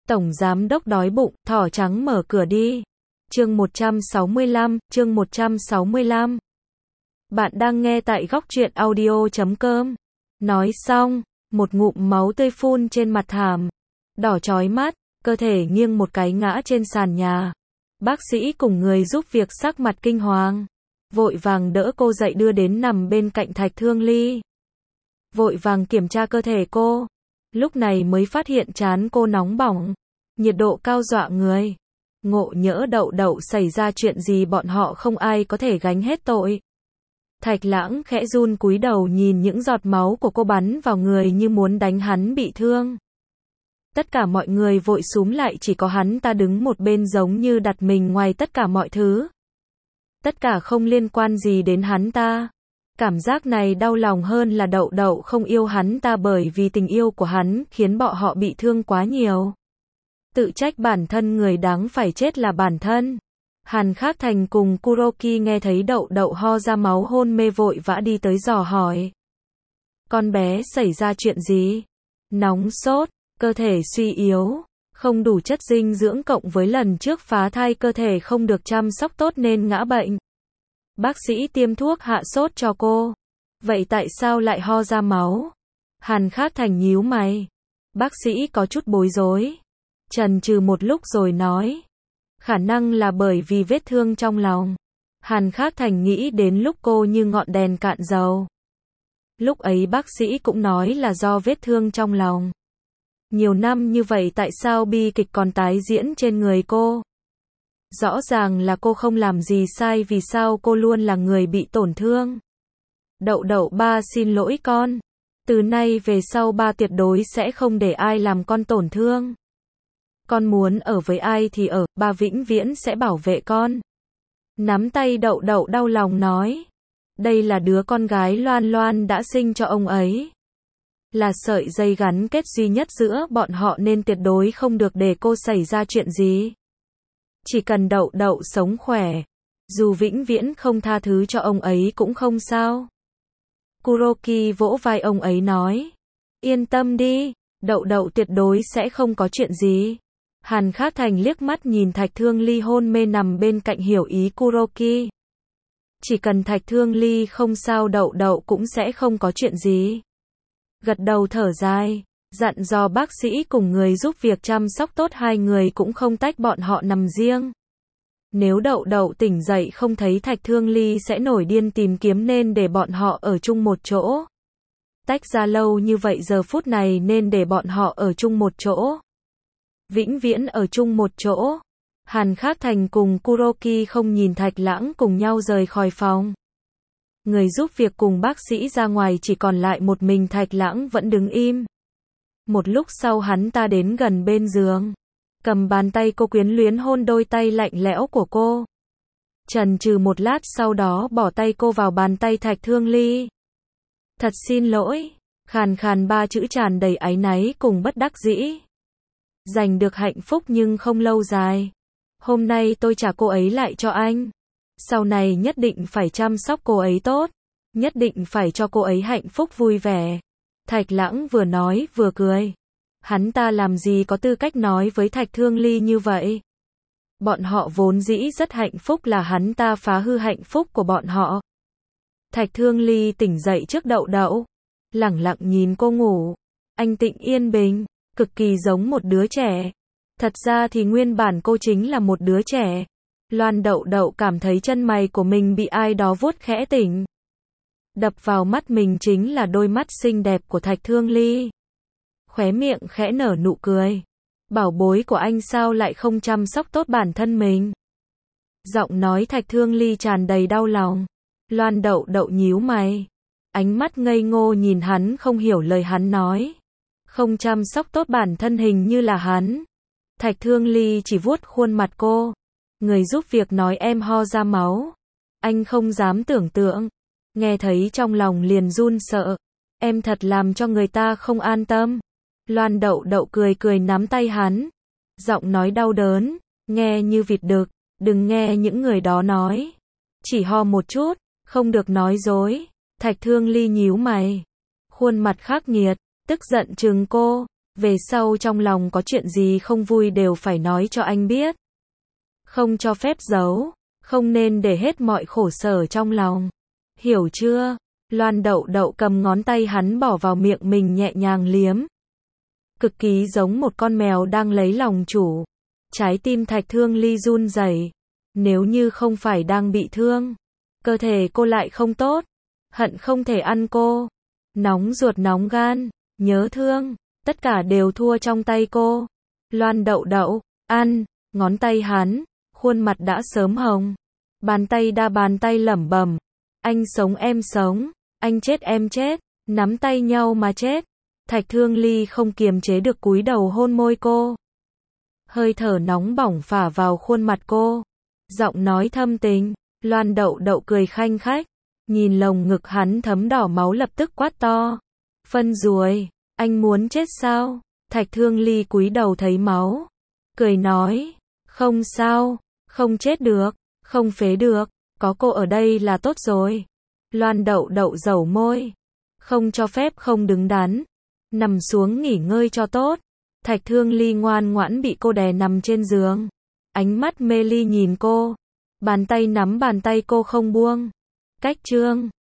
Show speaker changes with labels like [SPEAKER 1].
[SPEAKER 1] Tổng giám đốc đói bụng, thỏ trắng mở cửa đi. Chương 165. Bạn đang nghe tại góc truyện audio.com. Nói xong, một ngụm máu tươi phun trên mặt thảm. Đỏ chói mắt, cơ thể nghiêng một cái ngã trên sàn nhà. Bác sĩ cùng người giúp việc sắc mặt kinh hoàng. Vội vàng đỡ cô dậy đưa đến nằm bên cạnh Thạch Thương Ly. Vội vàng kiểm tra cơ thể cô. Lúc này mới phát hiện trán cô nóng bỏng. Nhiệt độ cao dọa người. Ngộ nhỡ Đậu xảy ra chuyện gì bọn họ không ai có thể gánh hết tội. Thạch Lãng khẽ run cúi đầu nhìn những giọt máu của cô bắn vào người như muốn đánh hắn bị thương. Tất cả mọi người vội xúm lại, chỉ có hắn ta đứng một bên giống như đặt mình ngoài tất cả mọi thứ. Tất cả không liên quan gì đến hắn ta. Cảm giác này đau lòng hơn là Đậu không yêu hắn ta, bởi vì tình yêu của hắn khiến bọn họ bị thương quá nhiều. Tự trách bản thân, người đáng phải chết là bản thân. Hàn Khắc Thành cùng Kuroki nghe thấy Đậu ho ra máu hôn mê vội vã đi tới dò hỏi. Con bé xảy ra chuyện gì? Nóng sốt, cơ thể suy yếu, không đủ chất dinh dưỡng cộng với lần trước phá thai cơ thể không được chăm sóc tốt nên ngã bệnh. Bác sĩ tiêm thuốc hạ sốt cho cô. Vậy tại sao lại ho ra máu? Hàn Khắc Thành nhíu mày. Bác sĩ có chút bối rối. Chần chừ một lúc rồi nói. Khả năng là bởi vì vết thương trong lòng. Hàn Khắc Thành nghĩ đến lúc cô như ngọn đèn cạn dầu. Lúc ấy bác sĩ cũng nói là do vết thương trong lòng. Nhiều năm như vậy tại sao bi kịch còn tái diễn trên người cô? Rõ ràng là cô không làm gì sai, vì sao cô luôn là người bị tổn thương? Đậu, ba xin lỗi con. Từ nay về sau ba tuyệt đối sẽ không để ai làm con tổn thương. Con muốn ở với ai thì ở, ba vĩnh viễn sẽ bảo vệ con. Nắm tay Đậu đau lòng nói. Đây là đứa con gái Loan đã sinh cho ông ấy. Là sợi dây gắn kết duy nhất giữa bọn họ nên tuyệt đối không được để cô xảy ra chuyện gì. Chỉ cần Đậu sống khỏe, dù vĩnh viễn không tha thứ cho ông ấy cũng không sao. Kuroki vỗ vai ông ấy nói. Yên tâm đi, Đậu tuyệt đối sẽ không có chuyện gì. Hàn Khắc Thành liếc mắt nhìn Thạch Thương Ly hôn mê nằm bên cạnh, hiểu ý Kuroki. Chỉ cần Thạch Thương Ly không sao Đậu cũng sẽ không có chuyện gì. Gật đầu thở dài, dặn dò bác sĩ cùng người giúp việc chăm sóc tốt hai người, cũng không tách bọn họ nằm riêng. Nếu Đậu tỉnh dậy không thấy Thạch Thương Ly sẽ nổi điên tìm kiếm, nên để bọn họ ở chung một chỗ. Tách ra lâu như vậy giờ phút này nên để bọn họ ở chung một chỗ. Vĩnh viễn ở chung một chỗ. Hàn Khắc Thành cùng Kuroki không nhìn Thạch Lãng cùng nhau rời khỏi phòng. Người giúp việc cùng bác sĩ ra ngoài, chỉ còn lại một mình Thạch Lãng vẫn đứng im. Một lúc sau hắn ta đến gần bên giường, cầm bàn tay cô quyến luyến hôn đôi tay lạnh lẽo của cô. Chần chừ một lát sau đó bỏ tay cô vào bàn tay Thạch Thương Ly. Thật xin lỗi, khàn ba chữ tràn đầy áy náy cùng bất đắc dĩ. Giành được hạnh phúc nhưng không lâu dài. Hôm nay tôi trả cô ấy lại cho anh. Sau này nhất định phải chăm sóc cô ấy tốt. Nhất định phải cho cô ấy hạnh phúc vui vẻ. Thạch Lãng vừa nói vừa cười. Hắn ta làm gì có tư cách nói với Thạch Thương Ly như vậy? Bọn họ vốn dĩ rất hạnh phúc, là hắn ta phá hư hạnh phúc của bọn họ. Thạch Thương Ly tỉnh dậy trước Đậu. Lẳng lặng nhìn cô ngủ. Anh tịnh yên bình, cực kỳ giống một đứa trẻ. Thật ra thì nguyên bản cô chính là một đứa trẻ. Đậu cảm thấy chân mày của mình bị ai đó vuốt khẽ tỉnh. Đập vào mắt mình chính là đôi mắt xinh đẹp của Thạch Thương Ly. Khóe miệng khẽ nở nụ cười. Bảo bối của anh sao lại không chăm sóc tốt bản thân mình? Giọng nói Thạch Thương Ly tràn đầy đau lòng. Đậu nhíu mày. Ánh mắt ngây ngô nhìn hắn, không hiểu lời hắn nói. Không chăm sóc tốt bản thân, hình như là hắn. Thạch Thương Ly chỉ vuốt khuôn mặt cô. Người giúp việc nói em ho ra máu. Anh không dám tưởng tượng. Nghe thấy trong lòng liền run sợ. Em thật làm cho người ta không an tâm. Đậu cười nắm tay hắn. Giọng nói đau đớn, nghe như vịt đực. Đừng nghe những người đó nói. Chỉ ho một chút, không được nói dối. Thạch Thương Ly nhíu mày. Khuôn mặt khắc nghiệt, tức giận trừng cô. Về sau trong lòng có chuyện gì không vui đều phải nói cho anh biết. Không cho phép giấu, không nên để hết mọi khổ sở trong lòng. Hiểu chưa? Loan Đậu Đậu cầm ngón tay hắn bỏ vào miệng mình nhẹ nhàng liếm. Cực kỳ giống một con mèo đang lấy lòng chủ. Trái tim Thạch Thương Ly run rẩy. Nếu như không phải đang bị thương, cơ thể cô lại không tốt, hận không thể ăn cô. Nóng ruột nóng gan, nhớ thương, tất cả đều thua trong tay cô. Loan Đậu Đậu, ăn, ngón tay hắn, khuôn mặt đã sớm hồng. Bàn tay lẩm bẩm, anh sống em sống, anh chết em chết, nắm tay nhau mà chết. Thạch Thương Ly không kiềm chế được cúi đầu hôn môi cô. Hơi thở nóng bỏng phả vào khuôn mặt cô. Giọng nói thâm tình, Loan Đậu Đậu cười khanh khách, nhìn lồng ngực hắn thấm đỏ máu lập tức quát to. Phân ruồi, anh muốn chết sao? Thạch Thương Ly cúi đầu thấy máu, cười nói, không sao, không chết được, không phế được, có cô ở đây là tốt rồi. Loan Đậu Đậu dẩu môi, không cho phép không đứng đắn, nằm xuống nghỉ ngơi cho tốt. Thạch Thương Ly ngoan ngoãn bị cô đè nằm trên giường, ánh mắt mê ly nhìn cô, bàn tay nắm bàn tay cô không buông. Cách chương